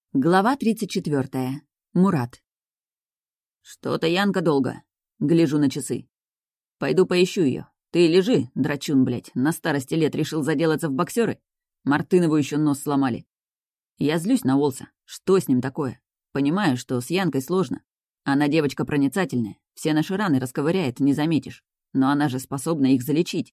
Глава 34. Мурат. «Что-то Янка долго». Гляжу на часы. «Пойду поищу ее. Ты лежи, драчун, блядь. На старости лет решил заделаться в боксеры? Мартынову еще нос сломали». Я злюсь на Уолса. Что с ним такое? Понимаю, что с Янкой сложно. Она девочка проницательная. Все наши раны расковыряет, не заметишь. Но она же способна их залечить.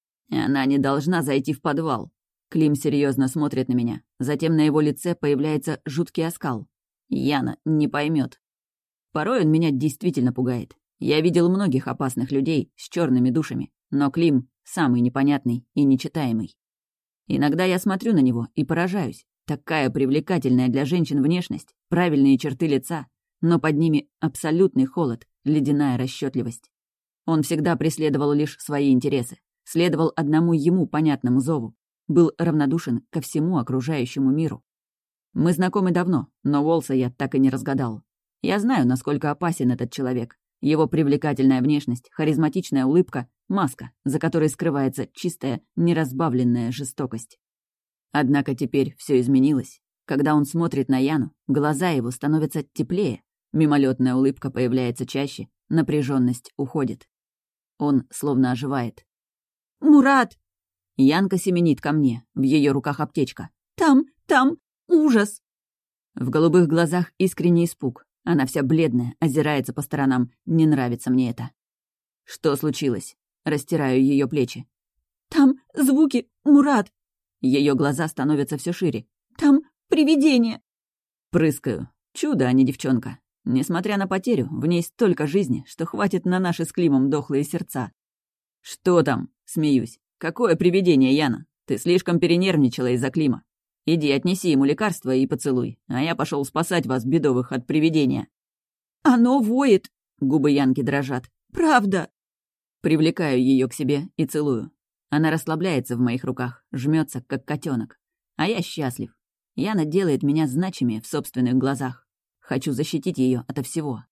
Она не должна зайти в подвал. Клим серьезно смотрит на меня. Затем на его лице появляется жуткий оскал. Яна не поймет. Порой он меня действительно пугает. Я видел многих опасных людей с черными душами, но Клим самый непонятный и нечитаемый. Иногда я смотрю на него и поражаюсь. Такая привлекательная для женщин внешность, правильные черты лица, но под ними абсолютный холод, ледяная расчетливость. Он всегда преследовал лишь свои интересы, следовал одному ему понятному зову. Был равнодушен ко всему окружающему миру. Мы знакомы давно, но Уолса я так и не разгадал. Я знаю, насколько опасен этот человек. Его привлекательная внешность, харизматичная улыбка — маска, за которой скрывается чистая, неразбавленная жестокость. Однако теперь все изменилось. Когда он смотрит на Яну, глаза его становятся теплее, мимолетная улыбка появляется чаще, напряженность уходит. Он словно оживает. «Мурат!» Янка семенит ко мне, в ее руках аптечка. Там, ужас!» В голубых глазах искренний испуг. Она вся бледная, озирается по сторонам. Не нравится мне это. «Что случилось?» Растираю ее плечи. «Там звуки, Мурат!» Ее глаза становятся все шире. «Там привидение!» Прыскаю. Чудо, а не девчонка. Несмотря на потерю, в ней столько жизни, что хватит на наши с Климом дохлые сердца. «Что там?» — смеюсь. «Какое привидение, Яна? Ты слишком перенервничала из-за Клима. Иди, отнеси ему лекарство и поцелуй, а я пошел спасать вас, бедовых, от привидения». «Оно воет!» — губы Янки дрожат. «Правда!» Привлекаю ее к себе и целую. Она расслабляется в моих руках, жмется, как котенок. А я счастлив. Яна делает меня значимее в собственных глазах. Хочу защитить ее ото всего.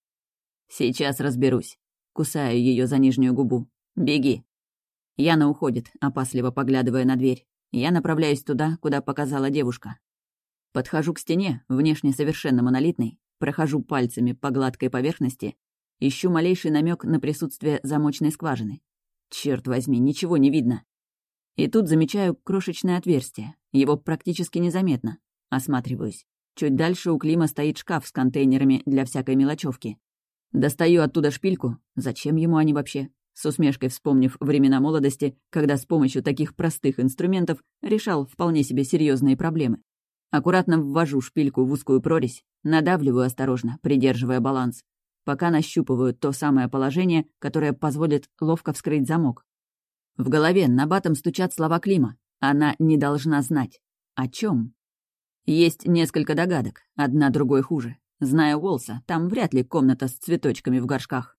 Сейчас разберусь. Кусаю ее за нижнюю губу. «Беги!» Яна уходит, опасливо поглядывая на дверь. Я направляюсь туда, куда показала девушка. Подхожу к стене, внешне совершенно монолитной, прохожу пальцами по гладкой поверхности, ищу малейший намек на присутствие замочной скважины. Черт возьми, ничего не видно. И тут замечаю крошечное отверстие. Его практически незаметно. Осматриваюсь. Чуть дальше у Клима стоит шкаф с контейнерами для всякой мелочевки. Достаю оттуда шпильку. Зачем ему они вообще? С усмешкой вспомнив времена молодости, когда с помощью таких простых инструментов решал вполне себе серьезные проблемы. Аккуратно ввожу шпильку в узкую прорезь, надавливаю осторожно, придерживая баланс, пока нащупываю то самое положение, которое позволит ловко вскрыть замок. В голове набатом стучат слова Клима. Она не должна знать. О чем? Есть несколько догадок, одна другой хуже. Зная Уолса, там вряд ли комната с цветочками в горшках.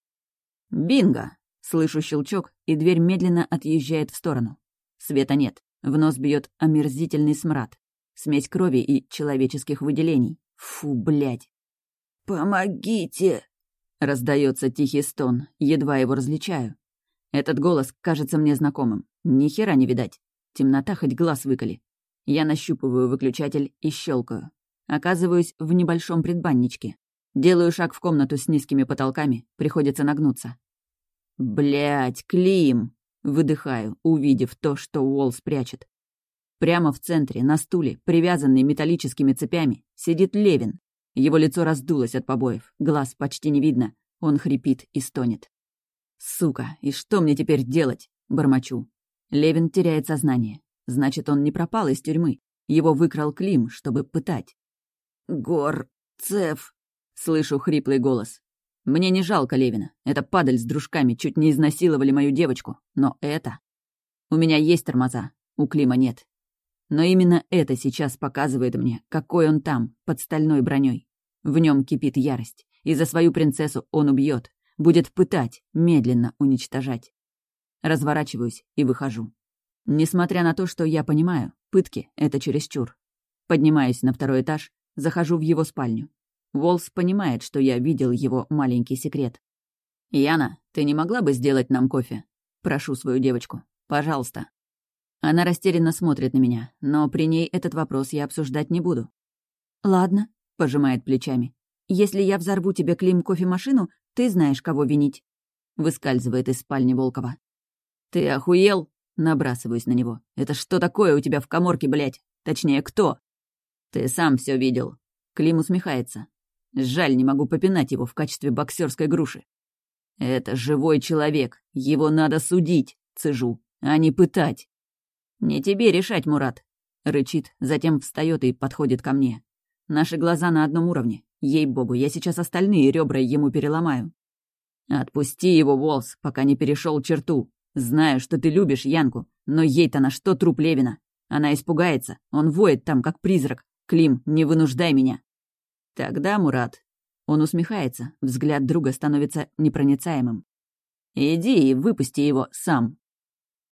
Бинго! Слышу щелчок, и дверь медленно отъезжает в сторону. Света нет. В нос бьет омерзительный смрад. Смесь крови и человеческих выделений. Фу, блядь. «Помогите!» Раздается тихий стон, едва его различаю. Этот голос кажется мне знакомым. Ни хера не видать. Темнота хоть глаз выколи. Я нащупываю выключатель и щелкаю. Оказываюсь в небольшом предбанничке. Делаю шаг в комнату с низкими потолками, приходится нагнуться. Блядь, Клим! Выдыхаю, увидев то, что Уолс прячет. Прямо в центре, на стуле, привязанный металлическими цепями, сидит Левин. Его лицо раздулось от побоев, глаз почти не видно. Он хрипит и стонет. «Сука, и что мне теперь делать?» — бормочу. Левин теряет сознание. Значит, он не пропал из тюрьмы. Его выкрал Клим, чтобы пытать. «Горцев!» — слышу хриплый голос. Мне не жалко Левина. Эта падаль с дружками чуть не изнасиловали мою девочку. Но это... У меня есть тормоза, у Клима нет. Но именно это сейчас показывает мне, какой он там, под стальной броней. В нем кипит ярость. И за свою принцессу он убьет, будет пытать, медленно уничтожать. Разворачиваюсь и выхожу. Несмотря на то, что я понимаю, пытки — это чересчур. Поднимаюсь на второй этаж, захожу в его спальню. Уолс понимает, что я видел его маленький секрет. «Яна, ты не могла бы сделать нам кофе?» Прошу свою девочку. «Пожалуйста». Она растерянно смотрит на меня, но при ней этот вопрос я обсуждать не буду. «Ладно», — пожимает плечами. «Если я взорву тебе, Клим, кофемашину, ты знаешь, кого винить». Выскальзывает из спальни Волкова. «Ты охуел?» — набрасываюсь на него. «Это что такое у тебя в каморке, блядь? Точнее, кто?» «Ты сам все видел». Клим усмехается. Жаль, не могу попинать его в качестве боксерской груши. «Это живой человек, его надо судить», — цежу, «а не пытать». «Не тебе решать, Мурат», — рычит, затем встает и подходит ко мне. Наши глаза на одном уровне. Ей-богу, я сейчас остальные ребра ему переломаю. «Отпусти его, Волс, пока не перешел черту. Знаю, что ты любишь Янку, но ей-то на что труп Левина? Она испугается, он воет там, как призрак. Клим, не вынуждай меня». «Тогда, Мурат...» Он усмехается, взгляд друга становится непроницаемым. «Иди и выпусти его сам».